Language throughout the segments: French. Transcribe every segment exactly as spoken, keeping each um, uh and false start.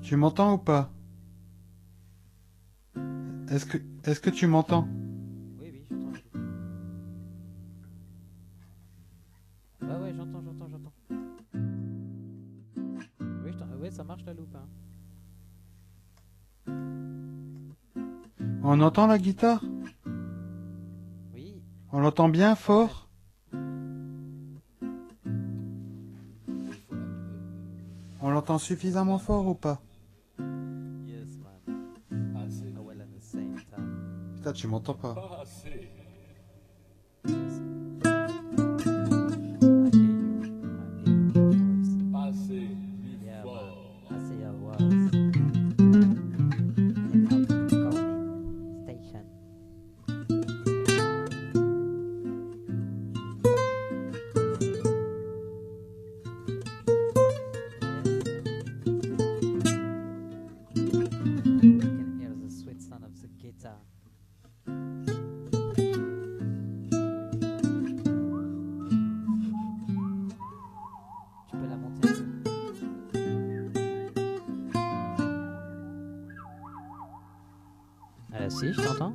Tu m'entends ou pas? Est-ce que, est-ce que tu m'entends? Oui, oui, j'entends. Ouais, ouais, j'entends, j'entends, j'entends. Oui, je t'en- ouais, ça marche la loupe, hein. On entend la guitare? Oui, On l'entend bien pas mal. fort? On l'entend suffisamment fort ou pas? Yes, man. Oh, well, at the same time. Putain, tu m'entends pas. Yes. I hear you. I hear your voice. Yeah, man. I say I was in an outgoing station. You can hear the sweet sound of the guitar. Tu peux la monter un peu? Euh, si, je t'entends.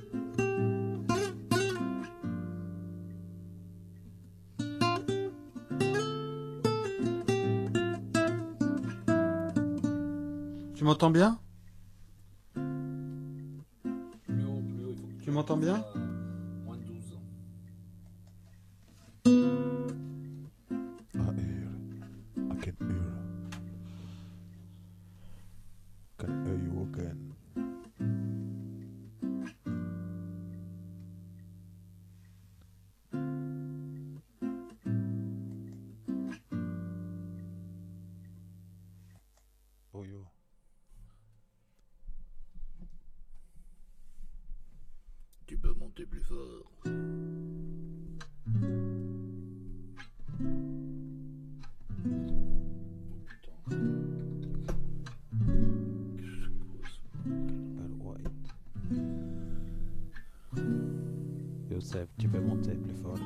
Tu m'entends bien? Tu m'entends bien? Moins de douze ans. I hear. I can hear. Can hear you again. Oh yo. Tu peux monter plus fort. Oh putain. C'est quoi ce But why? Youssef, tu peux monter plus fort.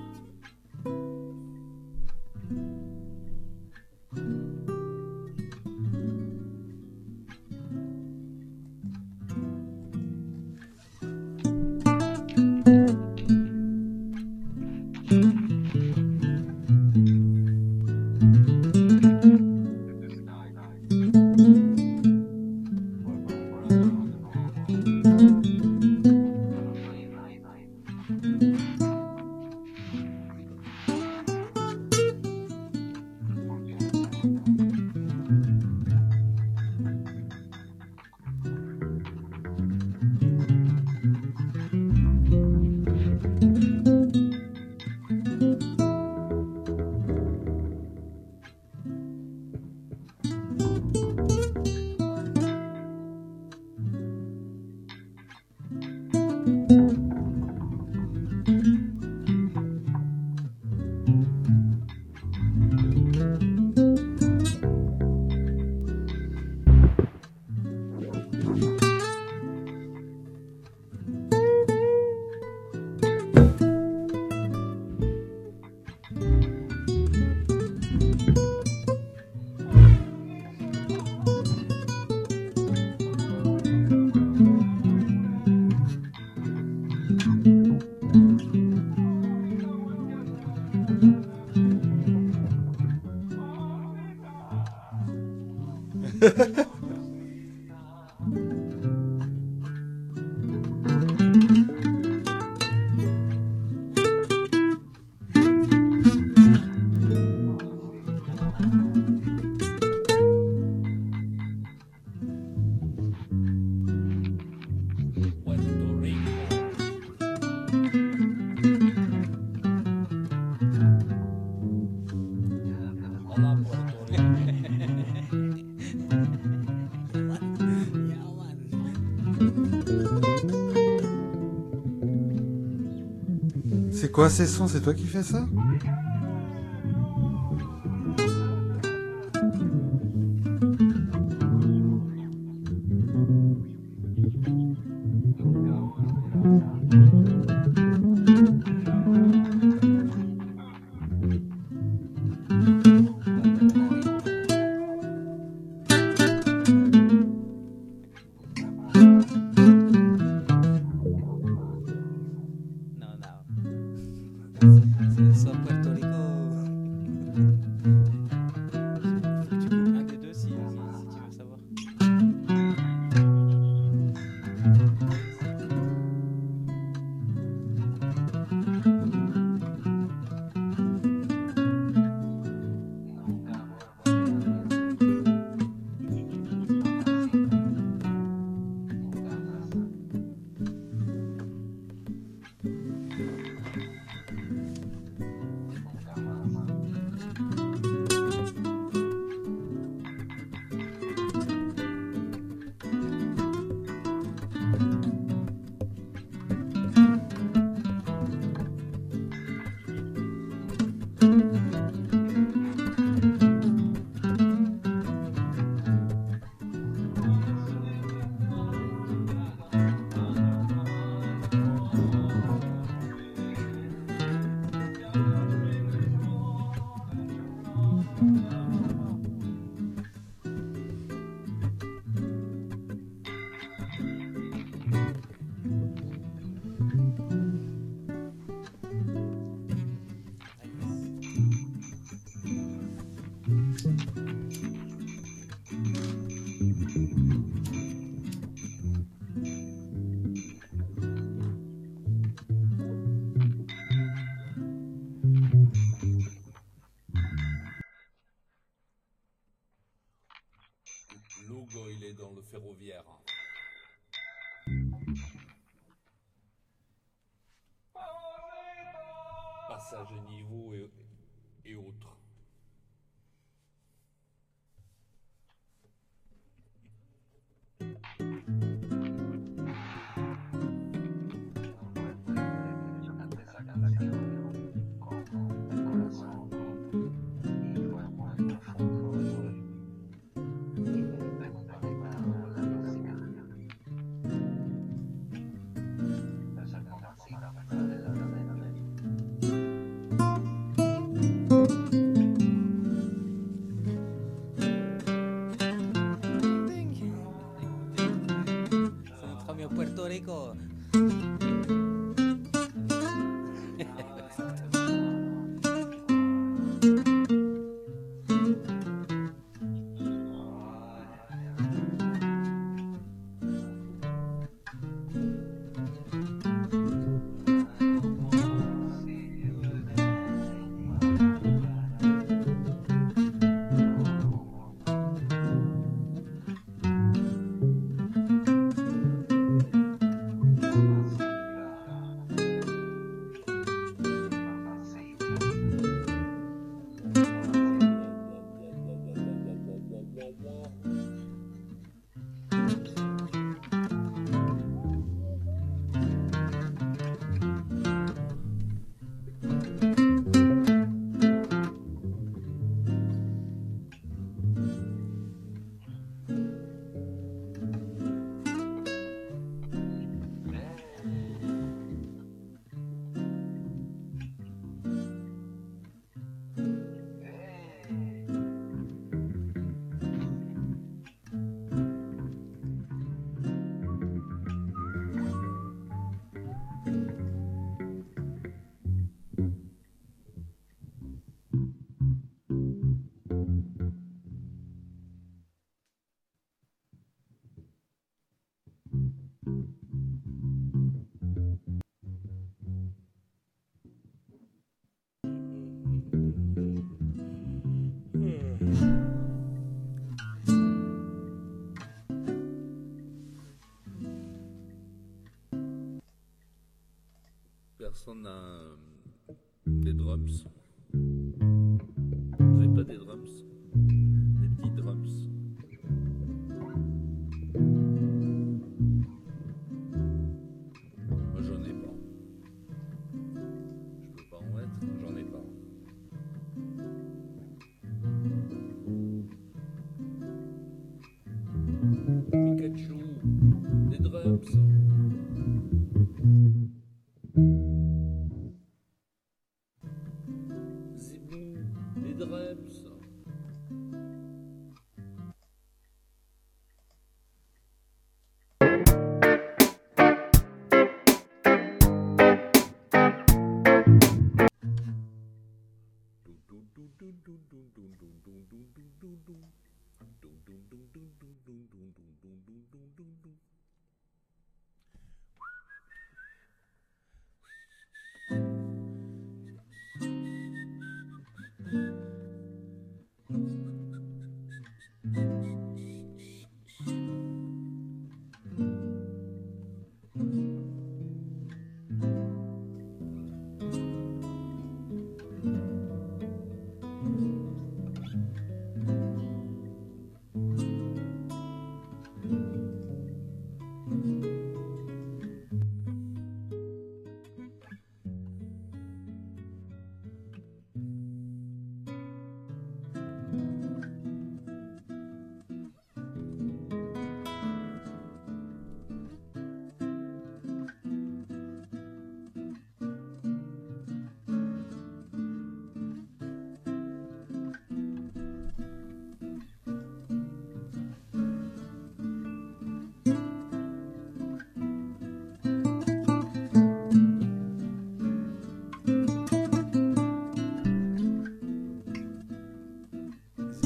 Puerto Rico. Hola, Puerto Rico. C'est quoi ces sons? C'est toi qui fais ça? Lugo, il est dans le ferroviaire. Passage à niveau et, et autres. Notre ami au Puerto Rico. Personne n'a euh, des drums. Vous n'avez pas des drums? Des petits drums. Moi j'en ai pas. Je peux pas en mettre, j'en ai pas. Pikachu, des drums. Zibou, des drums.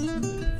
Merci.